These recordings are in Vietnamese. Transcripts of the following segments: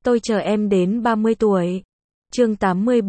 Tôi chờ em đến 30 tuổi. Chương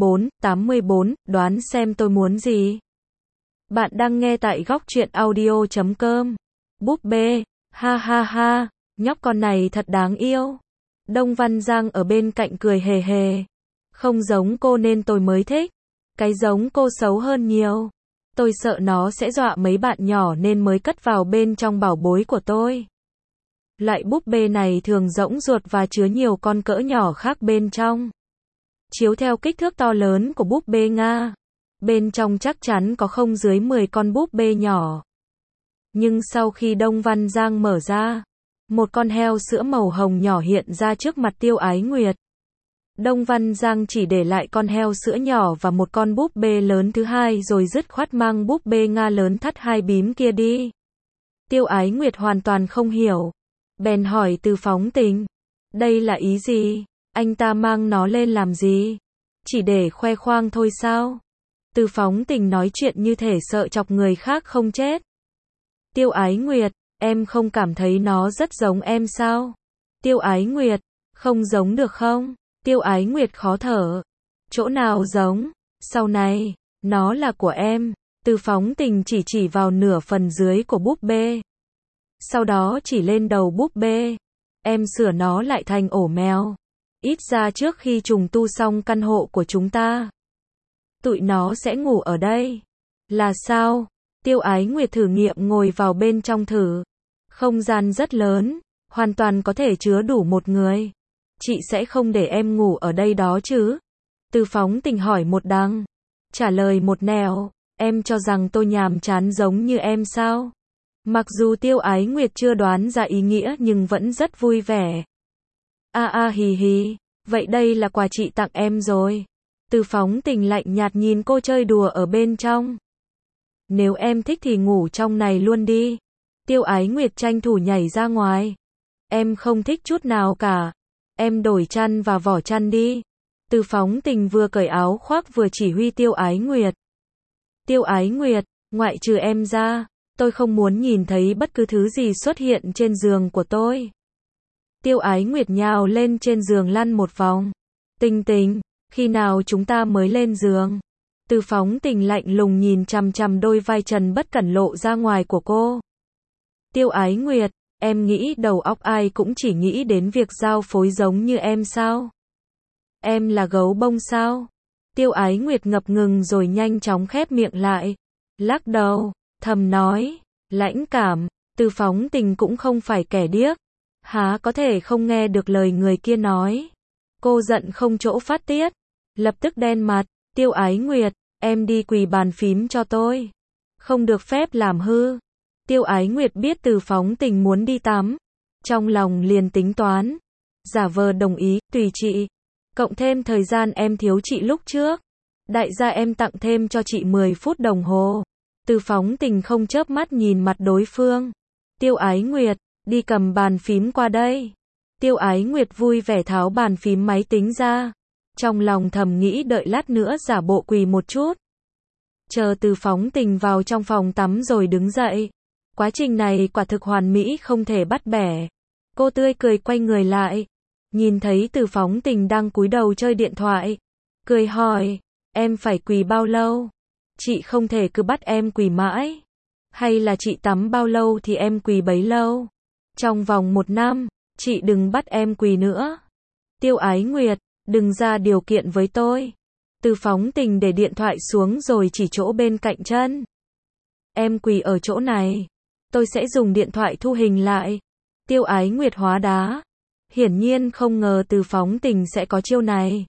84, đoán xem tôi muốn gì. Bạn đang nghe tại góc truyện audio.com. Búp bê, ha ha ha, nhóc con này thật đáng yêu. Đông Văn Giang ở bên cạnh cười hề hề. Không giống cô nên tôi mới thích. Cái giống cô xấu hơn nhiều. Tôi sợ nó sẽ dọa mấy bạn nhỏ nên mới cất vào bên trong bảo bối của tôi. Loại búp bê này thường rỗng ruột và chứa nhiều con cỡ nhỏ khác bên trong. Chiếu theo kích thước to lớn của búp bê Nga, bên trong chắc chắn có không dưới 10 con búp bê nhỏ. Nhưng sau khi Đông Văn Giang mở ra, một con heo sữa màu hồng nhỏ hiện ra trước mặt Tiêu Ái Nguyệt. Đông Văn Giang chỉ để lại con heo sữa nhỏ và một con búp bê lớn thứ hai rồi dứt khoát mang búp bê Nga lớn thắt hai bím kia đi. Tiêu Ái Nguyệt hoàn toàn không hiểu. Bèn hỏi Từ Phóng Tình. Đây là ý gì? Anh ta mang nó lên làm gì? Chỉ để khoe khoang thôi sao? Từ Phóng Tình nói chuyện như thể sợ chọc người khác không chết. Tiêu Ái Nguyệt, em không cảm thấy nó rất giống em sao? Tiêu Ái Nguyệt, không giống được không? Tiêu Ái Nguyệt khó thở. Chỗ nào giống? Sau này, nó là của em. Từ Phóng Tình chỉ vào nửa phần dưới của búp bê. Sau đó chỉ lên đầu búp bê. Em sửa nó lại thành ổ mèo. Ít ra trước khi trùng tu xong căn hộ của chúng ta, tụi nó sẽ ngủ ở đây. Là sao? Tiêu Ái Nguyệt thử nghiệm ngồi vào bên trong thử. Không gian rất lớn, hoàn toàn có thể chứa đủ một người. Chị sẽ không để em ngủ ở đây đó chứ? Từ Phóng Tình hỏi một đằng, trả lời một nẻo. Em cho rằng tôi nhàm chán giống như em sao? Mặc dù Tiêu Ái Nguyệt chưa đoán ra ý nghĩa nhưng vẫn rất vui vẻ. Hì hì, vậy đây là quà chị tặng em rồi. Từ Phóng Tình lạnh nhạt nhìn cô chơi đùa ở bên trong. Nếu em thích thì ngủ trong này luôn đi. Tiêu Ái Nguyệt tranh thủ nhảy ra ngoài. Em không thích chút nào cả. Em đổi chăn và vỏ chăn đi. Từ Phóng Tình vừa cởi áo khoác vừa chỉ huy Tiêu Ái Nguyệt. Tiêu Ái Nguyệt, ngoại trừ em ra, tôi không muốn nhìn thấy bất cứ thứ gì xuất hiện trên giường của tôi. Tiêu Ái Nguyệt nhào lên trên giường lăn một vòng. Tình Tình, khi nào chúng ta mới lên giường? Từ Phóng Tình lạnh lùng nhìn chằm chằm đôi vai trần bất cẩn lộ ra ngoài của cô. Tiêu Ái Nguyệt, em nghĩ đầu óc ai cũng chỉ nghĩ đến việc giao phối giống như em sao? Em là gấu bông sao? Tiêu Ái Nguyệt ngập ngừng rồi nhanh chóng khép miệng lại. Lắc đầu, thầm nói, lãnh cảm. Từ Phóng Tình cũng không phải kẻ điếc. Há có thể không nghe được lời người kia nói. Cô giận không chỗ phát tiết. Lập tức đen mặt. Tiêu Ái Nguyệt, em đi quỳ bàn phím cho tôi. Không được phép làm hư. Tiêu Ái Nguyệt biết Từ Phóng Tình muốn đi tắm. Trong lòng liền tính toán. Giả vờ đồng ý, tùy chị. Cộng thêm thời gian em thiếu chị lúc trước. Đại gia em tặng thêm cho chị 10 phút đồng hồ. Từ Phóng Tình không chớp mắt nhìn mặt đối phương. Tiêu Ái Nguyệt, đi cầm bàn phím qua đây. Tiêu Ái Nguyệt vui vẻ tháo bàn phím máy tính ra. Trong lòng thầm nghĩ đợi lát nữa giả bộ quỳ một chút. Chờ Từ Phóng Tình vào trong phòng tắm rồi đứng dậy. Quá trình này quả thực hoàn mỹ không thể bắt bẻ. Cô tươi cười quay người lại. Nhìn thấy Từ Phóng Tình đang cúi đầu chơi điện thoại. Cười hỏi, em phải quỳ bao lâu? Chị không thể cứ bắt em quỳ mãi. Hay là chị tắm bao lâu thì em quỳ bấy lâu? Trong vòng 1 năm, chị đừng bắt em quỳ nữa. Tiêu Ái Nguyệt, đừng ra điều kiện với tôi. Từ Phóng Tình để điện thoại xuống rồi chỉ chỗ bên cạnh chân. Em quỳ ở chỗ này. Tôi sẽ dùng điện thoại thu hình lại. Tiêu Ái Nguyệt hóa đá. Hiển nhiên không ngờ Từ Phóng Tình sẽ có chiêu này.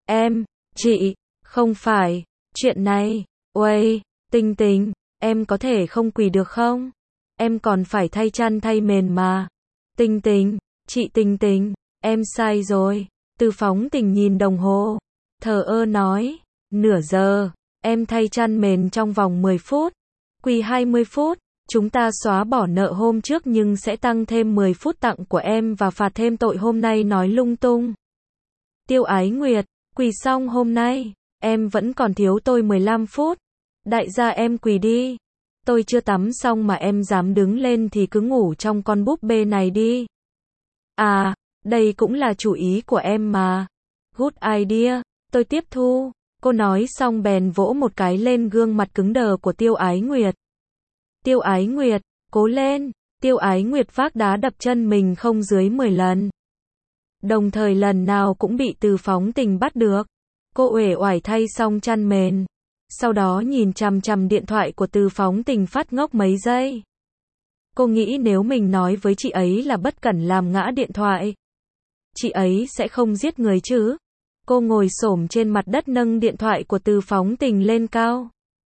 Chị, không phải, chuyện này, uầy, Tình Tình, em có thể không quỳ được không? Em còn phải thay chăn thay mền mà. Tình Tình, chị Tình Tình, em sai rồi. Từ Phóng Tình nhìn đồng hồ, thờ ơ nói, nửa giờ, em thay chăn mền trong vòng 10 phút, quỳ 20 phút, chúng ta xóa bỏ nợ hôm trước nhưng sẽ tăng thêm 10 phút tặng của em và phạt thêm tội hôm nay nói lung tung. Tiêu Ái Nguyệt, quỳ xong hôm nay, em vẫn còn thiếu tôi 15 phút. Đại gia em quỳ đi. Tôi chưa tắm xong mà em dám đứng lên thì cứ ngủ trong con búp bê này đi. À, Đây cũng là chủ ý của em mà. Good idea, tôi tiếp thu. Cô nói xong bèn vỗ một cái lên gương mặt cứng đờ của Tiêu Ái Nguyệt. Tiêu Ái Nguyệt, cố lên. Tiêu Ái Nguyệt vác đá đập chân mình không dưới 10 lần. Đồng thời lần nào cũng bị Từ Phóng Tình bắt được. Cô uể oải thay xong chăn mền. Sau đó nhìn chằm chằm điện thoại của Từ Phóng Tình phát ngốc mấy giây. Cô nghĩ nếu mình nói với chị ấy là bất cẩn làm ngã điện thoại, chị ấy sẽ không giết người chứ. Cô ngồi xổm trên mặt đất nâng điện thoại của Từ Phóng Tình lên cao,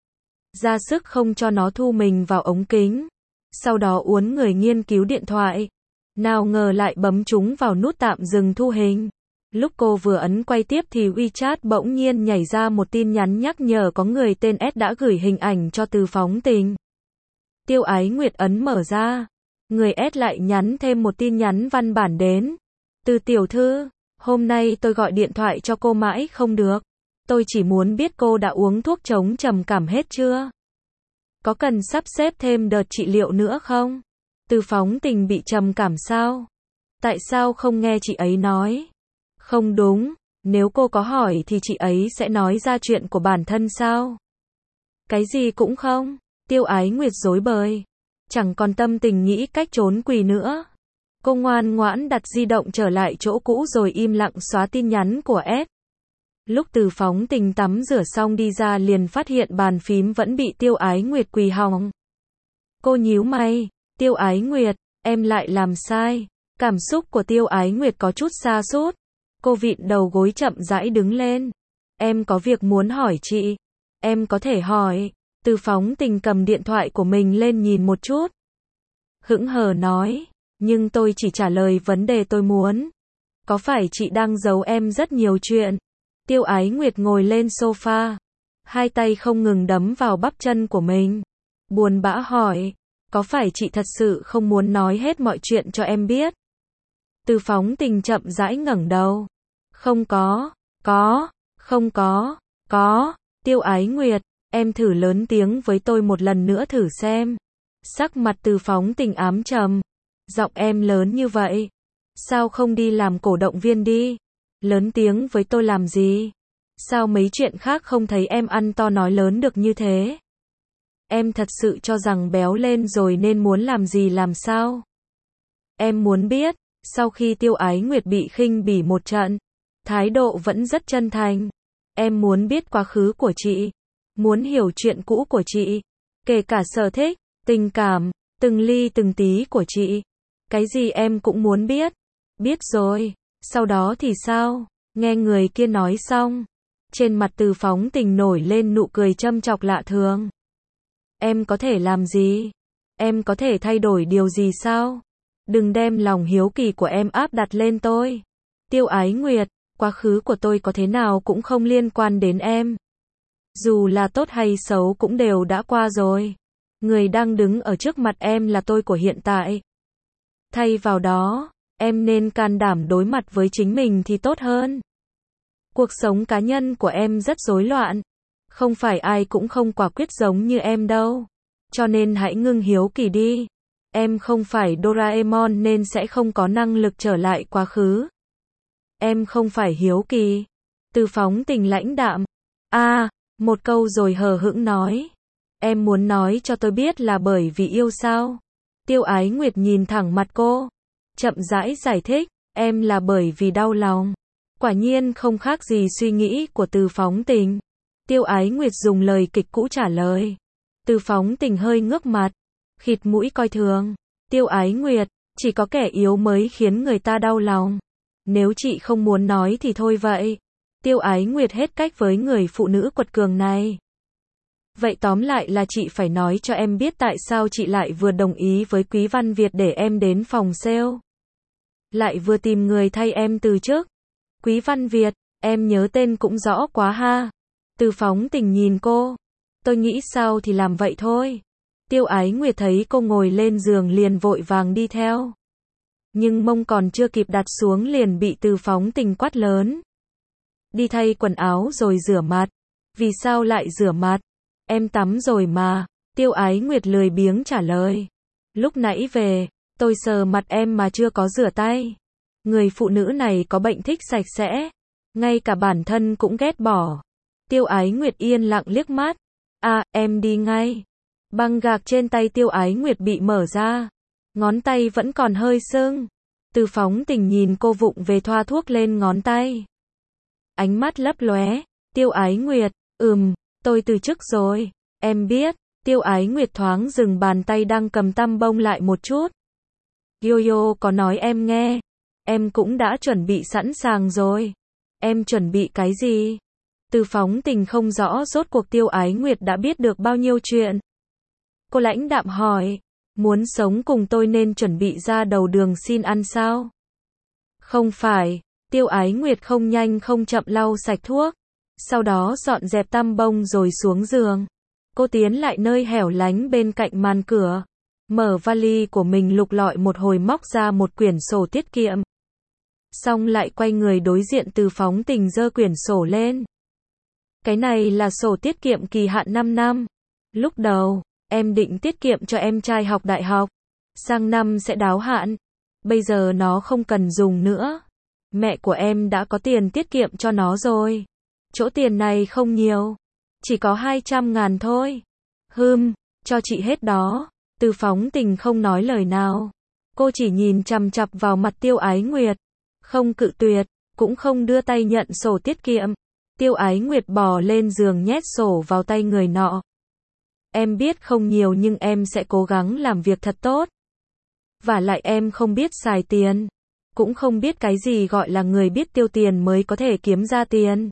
ra sức không cho nó thu mình vào ống kính. Sau đó uốn người nghiên cứu điện thoại. Nào ngờ lại bấm trúng vào nút tạm dừng thu hình. Lúc cô vừa ấn quay tiếp thì WeChat bỗng nhiên nhảy ra một tin nhắn nhắc nhở có người tên S đã gửi hình ảnh cho Từ Phóng Tình. Tiêu Ái Nguyệt ấn mở ra. Người S lại nhắn thêm một tin nhắn văn bản đến. Từ tiểu thư, hôm nay tôi gọi điện thoại cho cô mãi không được. Tôi chỉ muốn biết cô đã uống thuốc chống trầm cảm hết chưa? Có cần sắp xếp thêm đợt trị liệu nữa không? Từ Phóng Tình bị trầm cảm sao? Tại sao không nghe chị ấy nói? Không đúng, nếu cô có hỏi thì chị ấy sẽ nói ra chuyện của bản thân sao? Cái gì cũng không. Tiêu Ái Nguyệt rối bời, chẳng còn tâm tình nghĩ cách trốn quỳ nữa. Cô ngoan ngoãn đặt di động trở lại chỗ cũ rồi im lặng xóa tin nhắn của S. Lúc Từ Phóng Tình tắm rửa xong đi ra liền phát hiện bàn phím vẫn bị Tiêu Ái Nguyệt quỳ hỏng. Cô nhíu mày, Tiêu Ái Nguyệt, em lại làm sai. Cảm xúc của Tiêu Ái Nguyệt có chút sa sút. Cô vịn đầu gối chậm rãi đứng lên. Em có việc muốn hỏi chị. Em có thể hỏi. Từ Phóng Tình cầm điện thoại của mình lên nhìn một chút. Hững hờ nói, nhưng tôi chỉ trả lời vấn đề tôi muốn. Có phải chị đang giấu em rất nhiều chuyện? Tiêu Ái Nguyệt ngồi lên sofa, hai tay không ngừng đấm vào bắp chân của mình. Buồn bã hỏi, có phải chị thật sự không muốn nói hết mọi chuyện cho em biết? Từ Phóng Tình chậm rãi ngẩng đầu. Không có, không có. Tiêu Ái Nguyệt, em thử lớn tiếng với tôi một lần nữa thử xem. Sắc mặt Từ Phóng Tình ám trầm. Giọng em lớn như vậy, sao không đi làm cổ động viên đi? Lớn tiếng với tôi làm gì? Sao mấy chuyện khác không thấy em ăn to nói lớn được như thế? Em thật sự cho rằng béo lên rồi nên muốn làm gì làm sao? Em muốn biết, sau khi Tiêu Ái Nguyệt bị khinh bỉ một trận, thái độ vẫn rất chân thành. Em muốn biết quá khứ của chị, muốn hiểu chuyện cũ của chị, kể cả sở thích, tình cảm, từng ly từng tí của chị. Cái gì em cũng muốn biết. Biết rồi, sau đó thì sao? Nghe người kia nói xong, trên mặt Từ Phóng Tình nổi lên nụ cười châm chọc lạ thường. Em có thể làm gì? Em có thể thay đổi điều gì sao? Đừng đem lòng hiếu kỳ của em áp đặt lên tôi. Tiêu Ái Nguyệt, quá khứ của tôi có thế nào cũng không liên quan đến em. Dù là tốt hay xấu cũng đều đã qua rồi. Người đang đứng ở trước mặt em là tôi của hiện tại. Thay vào đó, em nên can đảm đối mặt với chính mình thì tốt hơn. Cuộc sống cá nhân của em rất rối loạn. Không phải ai cũng không quả quyết giống như em đâu. Cho nên hãy ngưng hiếu kỳ đi. Em không phải Doraemon nên sẽ không có năng lực trở lại quá khứ. Em không phải hiếu kỳ. Từ Phóng Tình lãnh đạm. Một câu rồi hờ hững nói. Em muốn nói cho tôi biết là bởi vì yêu sao? Tiêu Ái Nguyệt nhìn thẳng mặt cô, chậm rãi giải thích, em là bởi vì đau lòng. Quả nhiên không khác gì suy nghĩ của Từ Phóng Tình. Tiêu Ái Nguyệt dùng lời kịch cũ trả lời. Từ Phóng Tình hơi ngước mặt, khịt mũi coi thường. Tiêu Ái Nguyệt, chỉ có kẻ yếu mới khiến người ta đau lòng. Nếu chị không muốn nói thì thôi vậy. Tiêu Ái Nguyệt hết cách với người phụ nữ quật cường này. Vậy tóm lại là chị phải nói cho em biết tại sao chị lại vừa đồng ý với Quý Văn Việt để em đến phòng sale. Lại vừa tìm người thay em từ chức. Quý Văn Việt, em nhớ tên cũng rõ quá ha. Từ Phóng Tình nhìn cô. Tôi nghĩ sao thì làm vậy thôi. Tiêu Ái Nguyệt thấy cô ngồi lên giường liền vội vàng đi theo. Nhưng mông còn chưa kịp đặt xuống liền bị Từ Phóng Tình quát lớn. Đi thay quần áo rồi rửa mặt. Vì sao lại rửa mặt? Em tắm rồi mà. Tiêu Ái Nguyệt lười biếng trả lời. Lúc nãy về, tôi sờ mặt em mà chưa có rửa tay. Người phụ nữ này có bệnh thích sạch sẽ, ngay cả bản thân cũng ghét bỏ. Tiêu Ái Nguyệt yên lặng liếc mắt. Em đi ngay. Băng gạc trên tay Tiêu Ái Nguyệt bị mở ra. Ngón tay vẫn còn hơi sưng. Từ Phóng Tình nhìn cô vụng về thoa thuốc lên ngón tay. Ánh mắt lấp lóe. Tiêu Ái Nguyệt, tôi từ chức rồi. Em biết. Tiêu Ái Nguyệt thoáng dừng bàn tay đang cầm tăm bông lại một chút. Yo có nói em nghe. Em cũng đã chuẩn bị sẵn sàng rồi. Em chuẩn bị cái gì? Từ Phóng Tình không rõ rốt cuộc Tiêu Ái Nguyệt đã biết được bao nhiêu chuyện. Cô lãnh đạm hỏi, muốn sống cùng tôi nên chuẩn bị ra đầu đường xin ăn sao? Không phải. Tiêu Ái Nguyệt không nhanh không chậm lau sạch thuốc, sau đó dọn dẹp tăm bông rồi xuống giường. Cô tiến lại nơi hẻo lánh bên cạnh màn cửa, mở vali của mình lục lọi một hồi móc ra một quyển sổ tiết kiệm. Xong lại quay người đối diện Từ Phóng Tình giơ quyển sổ lên. Cái này là sổ tiết kiệm kỳ hạn 5 năm. Lúc đầu, em định tiết kiệm cho em trai học đại học. Sang năm sẽ đáo hạn. Bây giờ nó không cần dùng nữa. Mẹ của em đã có tiền tiết kiệm cho nó rồi. Chỗ tiền này không nhiều. Chỉ có 200.000 thôi. Cho chị hết đó. Từ Phóng Tình không nói lời nào. Cô chỉ nhìn chằm chằm vào mặt Tiêu Ái Nguyệt. Không cự tuyệt, cũng không đưa tay nhận sổ tiết kiệm. Tiêu Ái Nguyệt bò lên giường nhét sổ vào tay người nọ. Em biết không nhiều nhưng em sẽ cố gắng làm việc thật tốt. Vả lại em không biết xài tiền. Cũng không biết cái gì gọi là người biết tiêu tiền mới có thể kiếm ra tiền.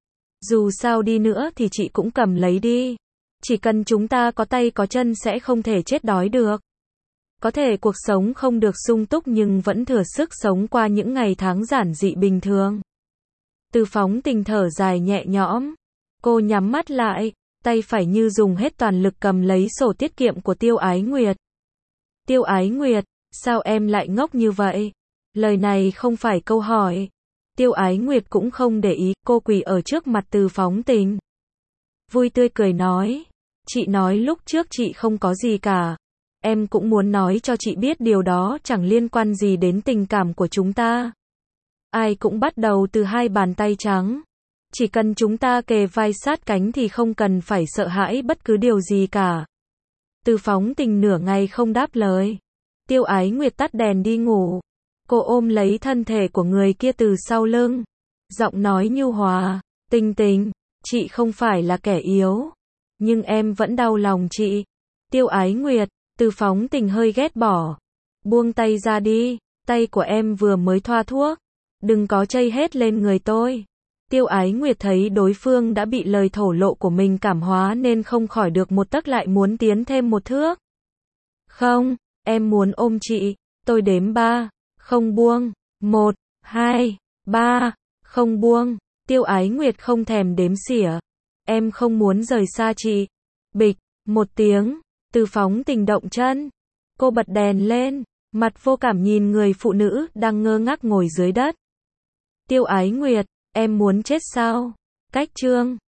Dù sao đi nữa thì chị cũng cầm lấy đi. Chỉ cần chúng ta có tay có chân sẽ không thể chết đói được. Có thể cuộc sống không được sung túc nhưng vẫn thừa sức sống qua những ngày tháng giản dị bình thường. Từ Phóng Tình thở dài nhẹ nhõm. Cô nhắm mắt lại, tay phải như dùng hết toàn lực cầm lấy sổ tiết kiệm của Tiêu Ái Nguyệt. Tiêu Ái Nguyệt, sao em lại ngốc như vậy? Lời này không phải câu hỏi. Tiêu Ái Nguyệt cũng không để ý, cô quỳ ở trước mặt Từ Phóng Tình. Vui tươi cười nói. Chị nói lúc trước chị không có gì cả. Em cũng muốn nói cho chị biết điều đó chẳng liên quan gì đến tình cảm của chúng ta. Ai cũng bắt đầu từ hai bàn tay trắng. Chỉ cần chúng ta kề vai sát cánh thì không cần phải sợ hãi bất cứ điều gì cả. Từ Phóng Tình nửa ngày không đáp lời. Tiêu Ái Nguyệt tắt đèn đi ngủ. Cô ôm lấy thân thể của người kia từ sau lưng. Giọng nói nhu hòa. Tình, chị không phải là kẻ yếu. Nhưng em vẫn đau lòng chị. Tiêu Ái Nguyệt, Từ Phóng Tình hơi ghét bỏ. Buông tay ra đi, tay của em vừa mới thoa thuốc. Đừng có chây hết lên người tôi. Tiêu Ái Nguyệt thấy đối phương đã bị lời thổ lộ của mình cảm hóa nên không khỏi được một tấc lại muốn tiến thêm một thước. Không, em muốn ôm chị. Tôi đếm 3, không buông. 1, 2, 3, không buông. Tiêu Ái Nguyệt không thèm đếm xỉa. Em không muốn rời xa chị. Bịch, một tiếng. Từ Phóng Tình động chân. Cô bật đèn lên, mặt vô cảm nhìn người phụ nữ đang ngơ ngác ngồi dưới đất. Tiêu Ái Nguyệt, em muốn chết sao? Cách chương